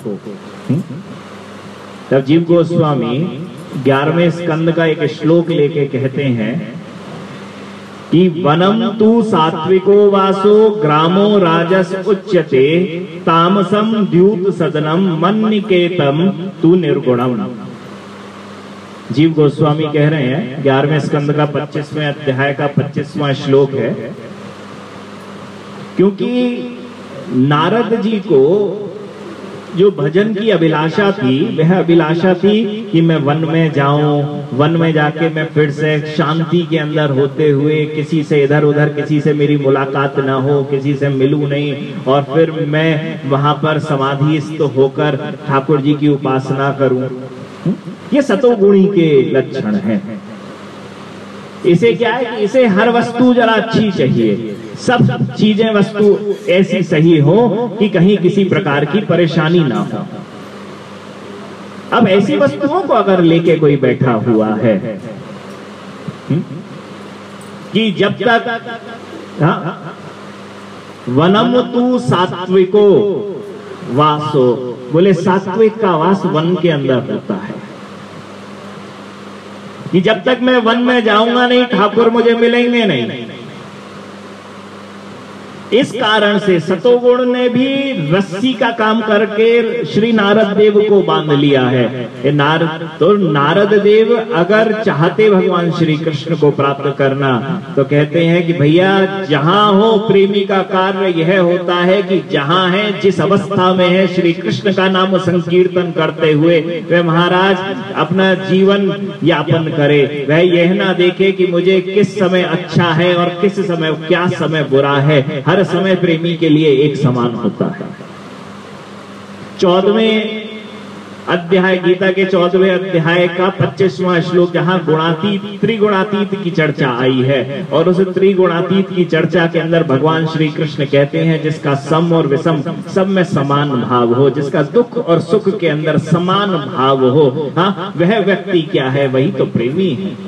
तब जीव गोस्वामी ग्यारहवें स्कंद का एक श्लोक लेके कहते हैं कि वनम तू सात्विको वासो ग्रामो राजस उच्यते तामसम द्यूत सदनम मन्निकेतम तू निर्गुणम। जीव गोस्वामी कह रहे हैं, ग्यारहवें स्कंद का पच्चीसवें अध्याय का पच्चीसवां श्लोक है, क्योंकि नारद जी को जो भजन की अभिलाषा थी, वह अभिलाषा थी कि मैं वन में जाऊं, वन में जाके मैं फिर से शांति के अंदर होते हुए किसी से इधर उधर किसी से मेरी मुलाकात ना हो, किसी से मिलूं नहीं, और फिर मैं वहां पर समाधिस्थ होकर ठाकुर जी की उपासना करूं। ये सतोगुणी के लक्षण हैं। इसे क्या है कि इसे हर वस्तु जरा अच्छी चाहिए, सब चीजें वस्तु ऐसी सही हो कि कहीं किसी प्रकार की परेशानी ना हो। अब ऐसी वस्तुओं को अगर लेके कोई बैठा हुआ है कि जब तक, हाँ, वनम तू सात्विको वासो, बोले सात्विक का वास वन के अंदर होता है, कि जब तक मैं वन में जाऊंगा नहीं ठाकुर मुझे मिलेंगे नहीं। इस कारण से सतोगुण ने भी रस्सी का काम करके श्री नारद देव को बांध लिया है। ये नारद तो नारद देव अगर चाहते भगवान श्री कृष्ण को प्राप्त करना तो कहते हैं कि भैया जहां हो प्रेमी का कार्य यह होता है कि जहां है, जिस अवस्था में है, श्री कृष्ण का नाम संकीर्तन करते हुए वह महाराज अपना जीवन यापन करे। वह यह ना देखे कि मुझे किस समय अच्छा है और किस समय क्या समय बुरा है। हर समय प्रेमी के लिए एक समान होता है। चौदहवें अध्याय, गीता के चौदहवें अध्याय का पच्चीसवां श्लोक, जहां गुणातीत त्रिगुणातीत की चर्चा आई है और उस त्रिगुणातीत की चर्चा के अंदर भगवान श्री कृष्ण कहते हैं जिसका सम और विषम सब में समान भाव हो, जिसका दुख और सुख के अंदर समान भाव हो, हाँ, वह व्यक्ति क्या है? वही तो प्रेमी है।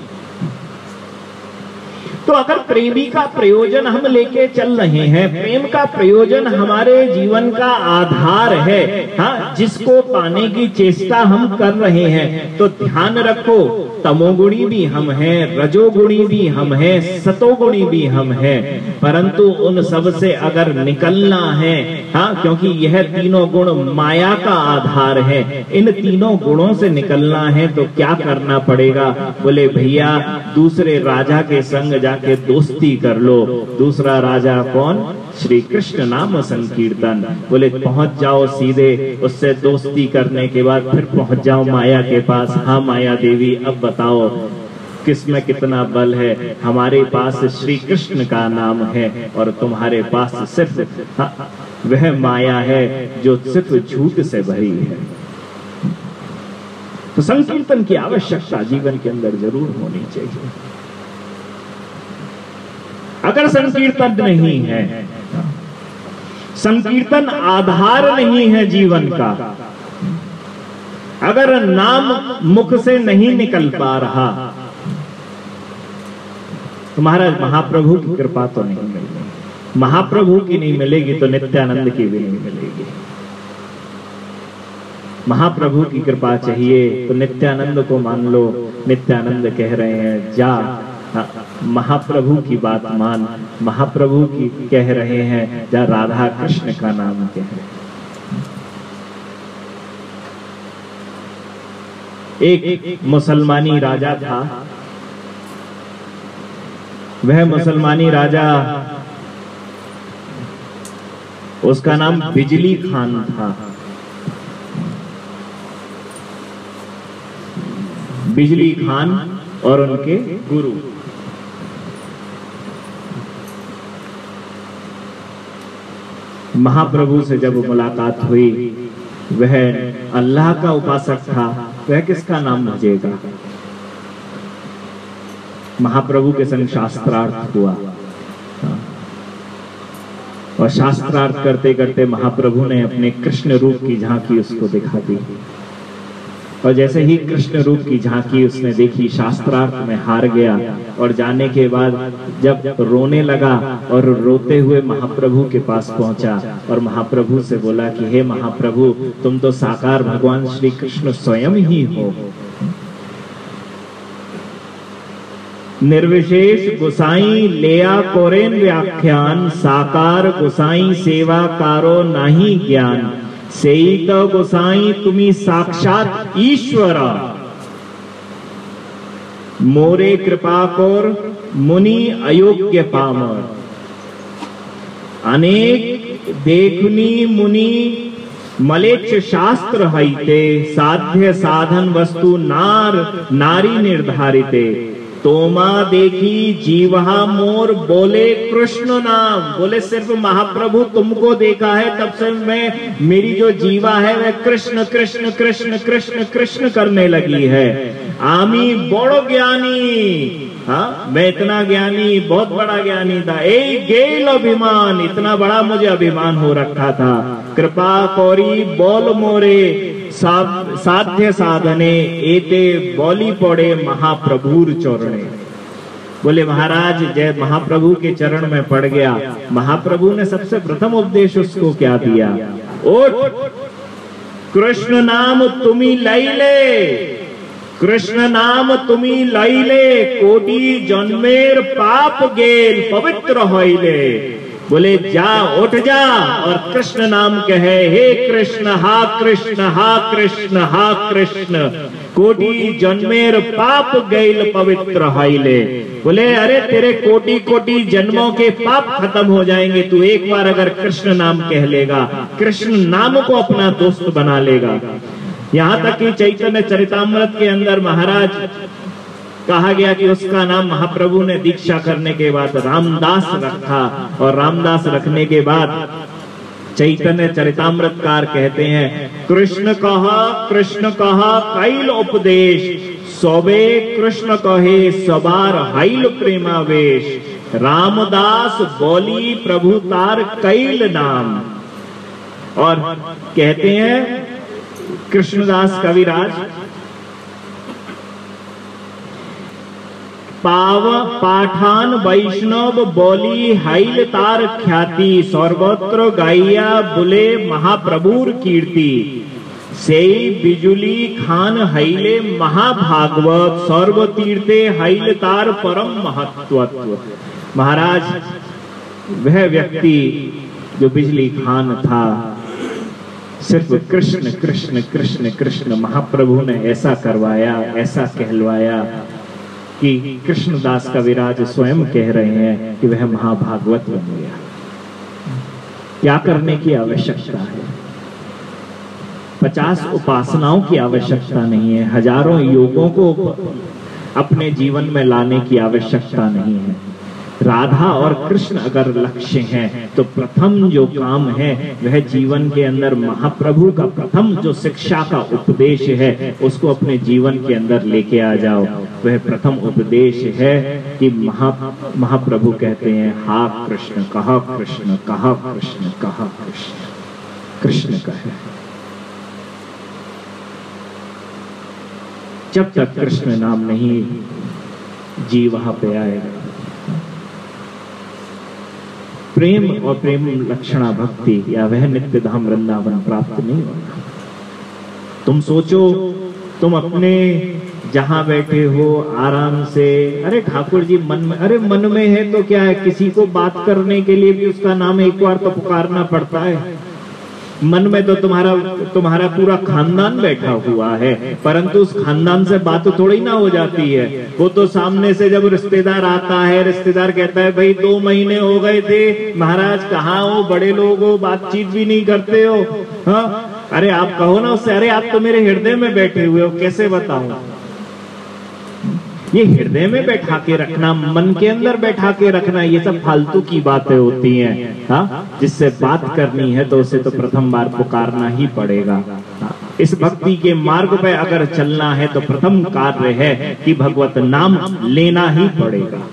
तो अगर प्रेमी का प्रयोजन हम लेके चल रहे हैं, प्रेम का प्रयोजन हमारे जीवन का आधार है, हाँ, जिसको पाने की चेष्टा हम कर रहे हैं, तो ध्यान रखो तमोगुणी भी हम हैं, रजोगुणी भी हम हैं, सतोगुणी भी हम हैं, परंतु उन सब से अगर निकलना है, हाँ, क्योंकि यह तीनों गुण माया का आधार है, इन तीनों गुणों से निकलना है तो क्या करना पड़ेगा? बोले भैया दूसरे राजा के संग जाके दोस्ती कर लो। दूसरा राजा कौन? श्री कृष्ण नाम संकीर्तन। बोले पहुंच जाओ सीधे, उससे दोस्ती करने के बाद फिर पहुंच जाओ माया के पास। हाँ माया देवी, अब बताओ किसमें कितना बल है? हमारे पास श्री कृष्ण का नाम है और तुम्हारे पास सिर्फ हाँ, वह माया है जो सिर्फ झूठ से भरी है। तो संकीर्तन की आवश्यकता जीवन के अंदर जरूर होनी चाहिए। अगर संकीर्तन नहीं है, संकीर्तन आधार नहीं है जीवन का, अगर नाम मुख से नहीं निकल पा रहा, तो महाराज महाप्रभु की कृपा तो नहीं मिलेगी। महाप्रभु की नहीं मिलेगी तो नित्यानंद की भी नहीं मिलेगी। महाप्रभु की कृपा चाहिए तो नित्यानंद को मान लो। नित्यानंद कह रहे हैं जा महाप्रभु की बात मान, महाप्रभु की कह रहे हैं जा राधा कृष्ण का नाम कह रहे हैं। एक मुसलमानी राजा था, वह मुसलमानी राजा, उसका नाम बिजली खान था। बिजली खान और उनके गुरु। महाप्रभु से जब मुलाकात हुई, वह अल्लाह का उपासक था, वह किसका नाम भजेगा? महाप्रभु के संग शास्त्रार्थ हुआ और शास्त्रार्थ करते करते महाप्रभु ने अपने कृष्ण रूप की झांकी उसको दिखा दी। और जैसे ही कृष्ण रूप की झांकी उसने देखी, शास्त्रार्थ में हार गया और जाने के बाद जब रोने लगा और रोते हुए महाप्रभु के पास पहुंचा और महाप्रभु से बोला कि हे महाप्रभु, तुम तो साकार भगवान श्री कृष्ण स्वयं ही हो। निर्विशेष गोसाई लेया कोरेन व्याख्यान, साकार गोसाई सेवा कारो नाही ज्ञान, सेई तो गोसाई तुम्ही साक्षात ईश्वर, मोरे कृपा कोर मुनि अयोग्य पामर, अनेक देखनी मुनि मलेच्छ शास्त्र हईते, साध्य साधन वस्तु नार नारी निर्धारिते, तोमा देखी जीवहा मोर बोले कृष्ण नाम। बोले सिर्फ महाप्रभु तुमको देखा है तब से मैं, मेरी जो जीवा है वह कृष्ण कृष्ण कृष्ण कृष्ण कृष्ण करने लगी है। आमी बड़ो ज्ञानी, हाँ मैं इतना ज्ञानी, बहुत बड़ा ज्ञानी था। ए गेल अभिमान, इतना बड़ा मुझे अभिमान हो रखा था। कृपा कौरी बोल मोरे, साध्य साधने एते बोली पड़े महाप्रभुर चरणे। बोले महाराज जय महाप्रभु के चरण में पड़ गया। महाप्रभु ने सबसे प्रथम उपदेश उसको क्या दिया? उठ कृष्ण नाम तुम्ही लैले, कृष्ण नाम तुम्ही लैले, कोटि जन्मेर पाप गेल पवित्र होइले। बोले जा उठ जा और कृष्ण नाम कहे, हे कृष्ण हा कृष्ण हा कृष्ण हा कृष्ण, कोटि जन्मेर पाप गैल पवित्र हाइले। बोले अरे तेरे कोटि कोटि जन्मों के पाप खत्म हो जाएंगे, तू एक बार अगर कृष्ण नाम कह लेगा, कृष्ण नाम को अपना दोस्त बना लेगा। यहां तक कि चैतन्य चरितामृत के अंदर महाराज कहा गया कि उसका नाम महाप्रभु ने दीक्षा करने के बाद रामदास रखा, और रामदास रखने के बाद चैतन्य चरितामृतकार कहते हैं, कृष्ण कहा कृष्ण कहा कैल उपदेश, सौबे कृष्ण कहे सबार हाइल प्रेमावेश, रामदास बोली प्रभु तार कैल नाम। और कहते हैं कृष्णदास कविराज, पाव पाठान वैष्णव बोली हाइल तार ख्याति, सर्वत्र गाइया बुले महाप्रभुर कीर्ति, सेई बिजुली खान हाइले महाभागवत, सर्व तीर्थे हाइल तार परम महत्वत्व। महाराज वह व्यक्ति जो बिजली खान था, सिर्फ कृष्ण कृष्ण कृष्ण कृष्ण महाप्रभु ने ऐसा करवाया, ऐसा कहलवाया कि कृष्णदास कविराज स्वयं कह रहे हैं कि वह महाभागवत बन गया। क्या करने की आवश्यकता है? पचास उपासनाओं की आवश्यकता नहीं है, हजारों योगों को अपने जीवन में लाने की आवश्यकता नहीं है। राधा और कृष्ण अगर लक्ष्य हैं तो प्रथम जो काम है वह जीवन के अंदर महाप्रभु का प्रथम जो शिक्षा का उपदेश है उसको अपने जीवन के अंदर लेके आ जाओ। वह प्रथम उपदेश है कि महा महाप्रभु कहते हैं, हा कृष्ण कहा कृष्ण कहा कृष्ण कहा कृष्ण, कृष्ण कहे। जब तक कृष्ण नाम नहीं जी वहां पे आएगा, प्रेम और प्रेम लक्षणा भक्ति या वह नित्य धाम वृंदावन प्राप्त नहीं होगा। तुम सोचो, तुम अपने जहां बैठे हो आराम से, अरे ठाकुर जी मन में, अरे मन में है तो क्या है, किसी को बात करने के लिए भी उसका नाम एक बार तो पुकारना पड़ता है। मन में तो तुम्हारा तुम्हारा पूरा खानदान बैठा हुआ है, परंतु उस खानदान से बात थोड़ी ना हो जाती है। वो तो सामने से जब रिश्तेदार आता है, रिश्तेदार कहता है भाई दो महीने हो गए थे महाराज, कहाँ हो, बड़े लोग हो, बातचीत भी नहीं करते हो। हाँ, अरे आप कहो ना उससे, अरे आप तो मेरे हृदय में बैठे हुए हो, कैसे बताऊं। ये हृदय में बैठा के रखना, मन के अंदर बैठा के रखना, ये सब फालतू की बातें होती हैं। हाँ, जिससे बात करनी है तो उसे तो प्रथम बार पुकारना ही पड़ेगा। हाँ, इस भक्ति के मार्ग पे अगर चलना है तो प्रथम कार्य है कि भगवत नाम लेना ही पड़ेगा।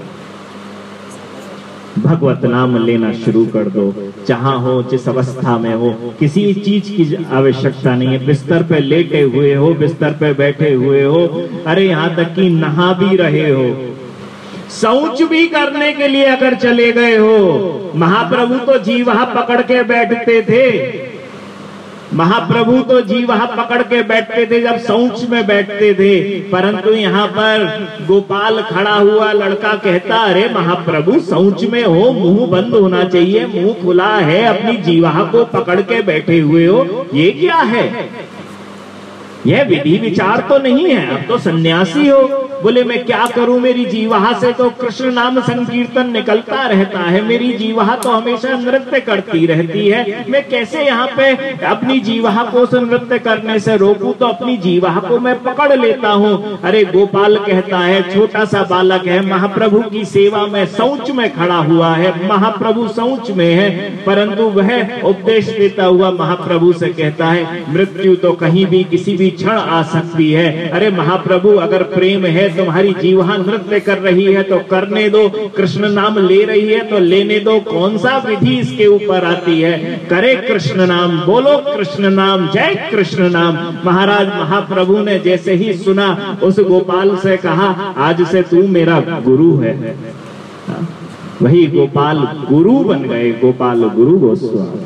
भगवत नाम लेना शुरू कर दो, जहां हो, जिस अवस्था में हो, किसी चीज की आवश्यकता नहीं है। बिस्तर पे लेटे हुए हो, बिस्तर पे बैठे हुए हो, अरे यहाँ तक कि नहा भी रहे हो, शौच भी करने के लिए अगर चले गए हो, महाप्रभु तो जीवा पकड़ के बैठते थे। महाप्रभु तो जीवा पकड़ के बैठते थे जब शौच में बैठते थे, परंतु यहाँ पर गोपाल खड़ा हुआ लड़का कहता, अरे महाप्रभु शौच में हो, मुंह बंद होना चाहिए, मुंह खुला है, अपनी जीवा को पकड़ के बैठे हुए हो, ये क्या है? यह विधि विचार तो नहीं है, अब तो सन्यासी हो। बोले मैं क्या करूं, मेरी जीवा से तो कृष्ण नाम संकीर्तन निकलता रहता है, मेरी जीवा तो हमेशा नृत्य करती रहती है, मैं कैसे यहाँ पे अपनी जीवा को नृत्य करने से रोकूं, तो अपनी जीवा को मैं पकड़ लेता हूँ। अरे गोपाल कहता है, छोटा सा बालक है, महाप्रभु की सेवा में शौच में खड़ा हुआ है, महाप्रभु शौच में है, परंतु वह उपदेश देता हुआ महाप्रभु से कहता है, मृत्यु तो कहीं भी किसी भी क्षण आ सकती है। अरे महाप्रभु अगर प्रेम है, तुम्हारी जीवा नृत्य कर रही है तो करने दो, कृष्ण नाम ले रही है तो लेने दो, कौन सा विधि इसके ऊपर आती है? करे कृष्ण नाम, बोलो कृष्ण नाम, जय कृष्ण नाम। महाराज महाप्रभु ने जैसे ही सुना, उस गोपाल से कहा, आज से तू मेरा गुरु है। वही गोपाल गुरु बन गए, गोपाल गुरु गोस्वामी।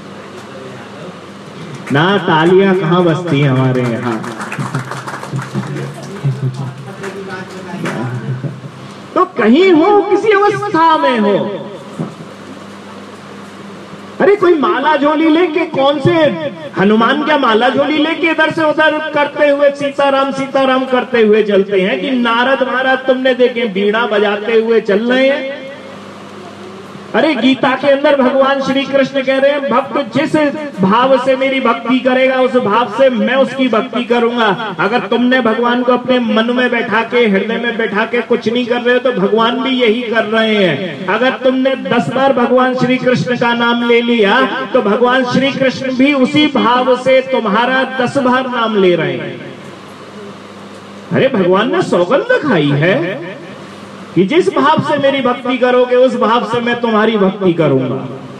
ना तालियां कहाँ बजती हमारे यहाँ। तो कहीं हो, किसी अवस्था में हो, कोई माला झोली लेके, कौन से हनुमान क्या माला झोली लेके इधर से उधर करते हुए सीताराम सीताराम करते हुए चलते हैं, कि नारद महाराज तुमने देखे बीड़ा बजाते हुए चल रहे हैं। अरे गीता के अंदर भगवान श्री कृष्ण कह रहे हैं, भक्त जिस भाव से मेरी भक्ति करेगा उस भाव से मैं उसकी भक्ति करूंगा। अगर तुमने भगवान को अपने मन में बैठा के, हृदय में बैठा के कुछ नहीं कर रहे हो, तो भगवान भी यही कर रहे हैं। अगर तुमने दस बार भगवान श्री कृष्ण का नाम ले लिया, तो भगवान श्री कृष्ण भी उसी भाव से तुम्हारा दस बार नाम ले रहे हैं। अरे भगवान ने सौगंध खाई है कि जिस भाव से मेरी भक्ति करोगे उस भाव से मैं तुम्हारी भक्ति करूंगा।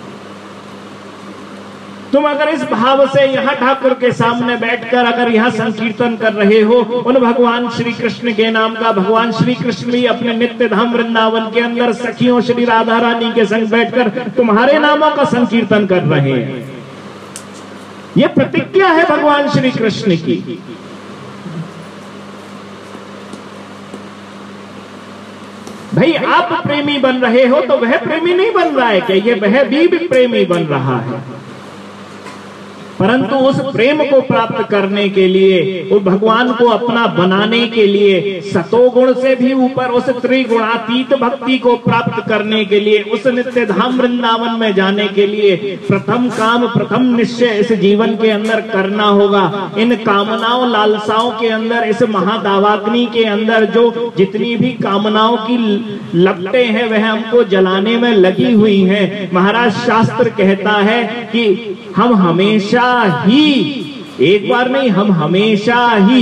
तुम अगर इस भाव से यहाँ ठाकुर के सामने बैठकर अगर यहाँ संकीर्तन कर रहे हो उन भगवान श्री कृष्ण के नाम का, भगवान श्री कृष्ण भी अपने नित्य धाम वृंदावन के अंदर सखियों श्री राधा रानी के संग बैठकर तुम्हारे नामों का संकीर्तन कर रहे हैं। यह प्रतिज्ञा है भगवान श्री कृष्ण की। भाई आप प्रेमी बन रहे हो तो वह प्रेमी नहीं बन रहा है क्या? ये वह भी, भी प्रेमी बन रहा है। परंतु उस प्रेम को प्राप्त करने के लिए, उस भगवान को अपना बनाने के लिए, सतोगुण से भी ऊपर उस त्रिगुणातीत भक्ति को प्राप्त करने के लिए, उस नित्य धाम वृंदावन में जाने के लिए प्रथम काम, प्रथम निश्चय इस जीवन के अंदर करना होगा। इन कामनाओं लालसाओं के अंदर, इस महादावाग्नि के अंदर जो जितनी भी कामनाओं की लपटें हैं वह हमको जलाने में लगी हुई हैं। महाराज शास्त्र कहता है कि हम हमेशा ही, एक बार नहीं, हम हमेशा ही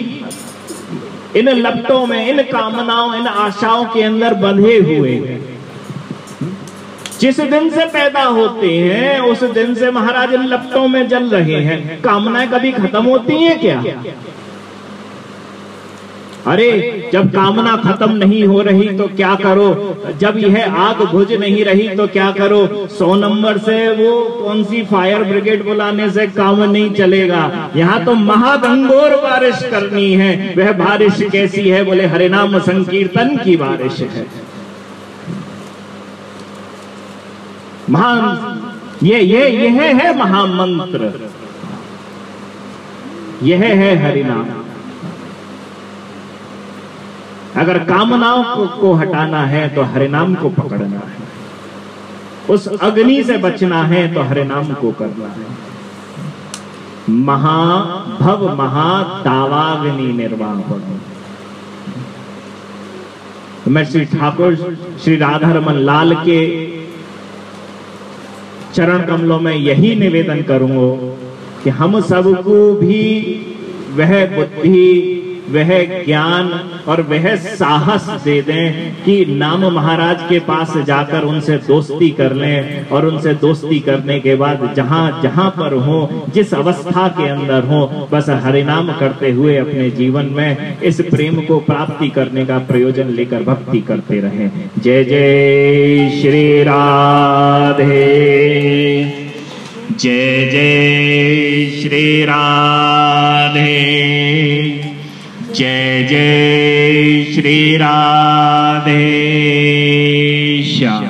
इन लपटों में, इन कामनाओं, इन आशाओं के अंदर बंधे हुए हैं। जिस दिन से पैदा होते हैं उस दिन से महाराज इन लपटों में जल रहे हैं। कामनाएं कभी खत्म होती हैं क्या? अरे जब कामना खत्म नहीं हो रही तो क्या करो? जब यह आग बुझ नहीं रही तो क्या करो? सौ नंबर से वो कौन सी फायर ब्रिगेड बुलाने से काम नहीं चलेगा। यहाँ तो महागंगोर बारिश करनी है। वह बारिश कैसी है? बोले हरिनाम संकीर्तन की बारिश है। महान ये ये यह है महामंत्र, यह है हरिनाम। अगर कामनाओं को, को हटाना है तो हरिनाम को पकड़ना है। उस अग्नि से बचना है तो हरिनाम को करना है। महाभव महादावाग्नि निर्वापन। मैं श्री ठाकुर श्री राधा रमन लाल के चरण कमलों में यही निवेदन करूंगा कि हम सबको भी वह बुद्धि, वह ज्ञान और वह साहस दे दें कि नाम महाराज के पास जाकर उनसे दोस्ती कर लें, और उनसे दोस्ती करने के बाद जहां जहां पर हो, जिस अवस्था के अंदर हो, बस हरिनाम करते हुए अपने जीवन में इस प्रेम को प्राप्ति करने का प्रयोजन लेकर भक्ति करते रहें। जय जय श्री राधे, जय जय श्री राधे, जय जय श्री राधे श्याम।